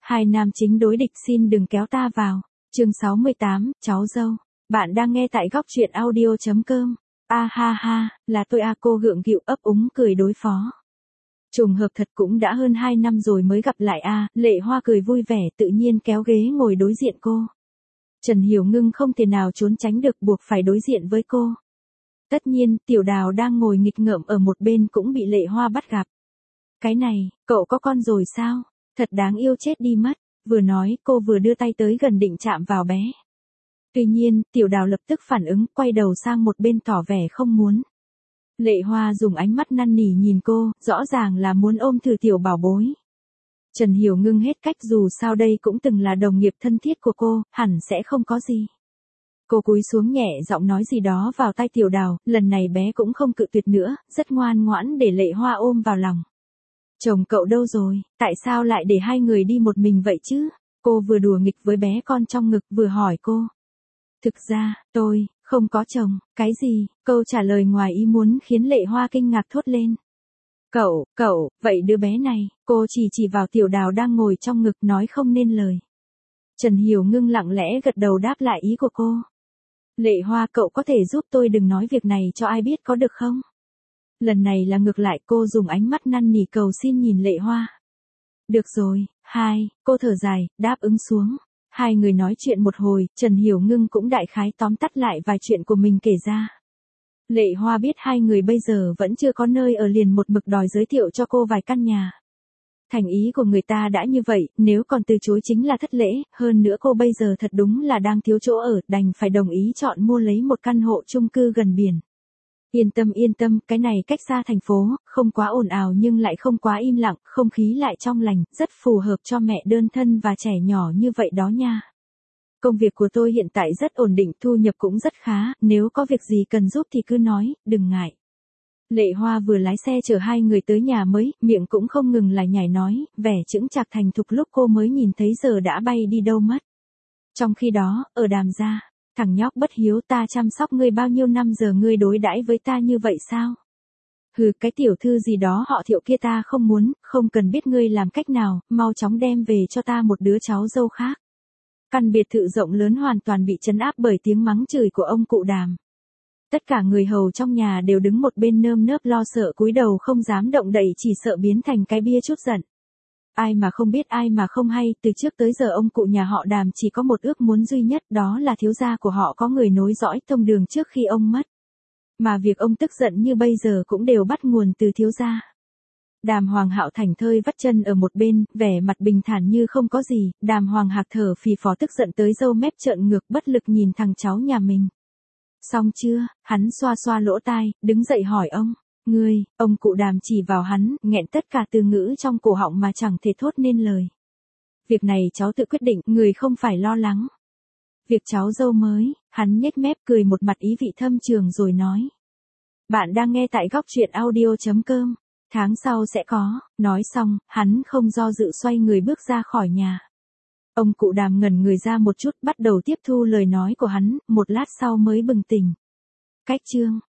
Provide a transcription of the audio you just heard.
Hai nam chính đối địch xin đừng kéo ta vào. Chương 68, cháu dâu. Bạn đang nghe tại góc truyện audio.com. A ha ha, là tôi à, cô gượng gịu ấp úng cười đối phó. Trùng hợp thật cũng đã hơn 2 năm rồi mới gặp lại a. Lệ Hoa cười vui vẻ tự nhiên kéo ghế ngồi đối diện cô. Trần Hiểu Ngưng không thể nào trốn tránh được buộc phải đối diện với cô. Tất nhiên, Tiểu Đào đang ngồi nghịch ngợm ở một bên cũng bị Lệ Hoa bắt gặp. Cái này, cậu có con rồi sao? Thật đáng yêu chết đi mất. Vừa nói cô vừa đưa tay tới gần định chạm vào bé. Tuy nhiên, Tiểu Đào lập tức phản ứng, quay đầu sang một bên tỏ vẻ không muốn. Lệ Hoa dùng ánh mắt năn nỉ nhìn cô, rõ ràng là muốn ôm thử tiểu bảo bối. Trần Hiểu Ngưng hết cách, dù sao đây cũng từng là đồng nghiệp thân thiết của cô, hẳn sẽ không có gì. Cô cúi xuống nhẹ giọng nói gì đó vào tai Tiểu Đào, lần này bé cũng không cự tuyệt nữa, rất ngoan ngoãn để Lệ Hoa ôm vào lòng. Chồng cậu đâu rồi, tại sao lại để hai người đi một mình vậy chứ? Cô vừa đùa nghịch với bé con trong ngực vừa hỏi cô. Thực ra, tôi không có chồng. Cái gì? Câu trả lời ngoài ý muốn khiến Lệ Hoa kinh ngạc thốt lên. Cậu, vậy đứa bé này, cô chỉ vào Tiểu Đào đang ngồi trong ngực nói không nên lời. Trần Hiểu Ngưng lặng lẽ gật đầu đáp lại ý của cô. Lệ Hoa, cậu có thể giúp tôi đừng nói việc này cho ai biết có được không? Lần này là ngược lại, cô dùng ánh mắt năn nỉ cầu xin nhìn Lệ Hoa. Được rồi, cô thở dài, đáp ứng xuống. Hai người nói chuyện một hồi, Trần Hiểu Ngưng cũng đại khái tóm tắt lại vài chuyện của mình kể ra. Lệ Hoa biết hai người bây giờ vẫn chưa có nơi ở liền một mực đòi giới thiệu cho cô vài căn nhà. Thành ý của người ta đã như vậy, nếu còn từ chối chính là thất lễ, hơn nữa cô bây giờ thật đúng là đang thiếu chỗ ở, đành phải đồng ý chọn mua lấy một căn hộ chung cư gần biển. Yên tâm, cái này cách xa thành phố, không quá ồn ào nhưng lại không quá im lặng, không khí lại trong lành, rất phù hợp cho mẹ đơn thân và trẻ nhỏ như vậy đó nha. Công việc của tôi hiện tại rất ổn định, thu nhập cũng rất khá, nếu có việc gì cần giúp thì cứ nói, đừng ngại. Lệ Hoa vừa lái xe chở hai người tới nhà mới, miệng cũng không ngừng lại nhảy nói, vẻ chững chạc thành thục lúc cô mới nhìn thấy giờ đã bay đi đâu mất. Trong khi đó, ở Đàm gia, thằng nhóc bất hiếu, ta chăm sóc ngươi bao nhiêu năm giờ ngươi đối đãi với ta như vậy sao? Hừ, cái tiểu thư gì đó họ Thiệu kia ta không muốn, không cần biết ngươi làm cách nào, mau chóng đem về cho ta một đứa cháu dâu khác. Căn biệt thự rộng lớn hoàn toàn bị trấn áp bởi tiếng mắng chửi của ông cụ Đàm. Tất cả người hầu trong nhà đều đứng một bên nơm nớp lo sợ cúi đầu không dám động đậy, chỉ sợ biến thành cái bia trút giận. Ai mà không biết, ai mà không hay, từ trước tới giờ ông cụ nhà họ Đàm chỉ có một ước muốn duy nhất, đó là thiếu gia của họ có người nối dõi thông đường trước khi ông mất. Mà việc ông tức giận như bây giờ cũng đều bắt nguồn từ thiếu gia. Đàm Hoàng Hạo thảnh thơi vắt chân ở một bên, vẻ mặt bình thản như không có gì, Đàm Hoàng Hạc thở phì phò tức giận tới râu mép trợn ngược bất lực nhìn thằng cháu nhà mình. Xong chưa? Hắn xoa xoa lỗ tai, đứng dậy hỏi ông. Ông cụ Đàm chỉ vào hắn, nghẹn tất cả từ ngữ trong cổ họng mà chẳng thể thốt nên lời. Việc này cháu tự quyết định, người không phải lo lắng. Việc cháu dâu mới, hắn nhếch mép cười một mặt ý vị thâm trường rồi nói. Bạn đang nghe tại góc truyện audio.com. Tháng sau sẽ có, nói xong, hắn không do dự xoay người bước ra khỏi nhà. Ông cụ Đàm ngẩn người ra một chút, bắt đầu tiếp thu lời nói của hắn, một lát sau mới bừng tỉnh. Cách chương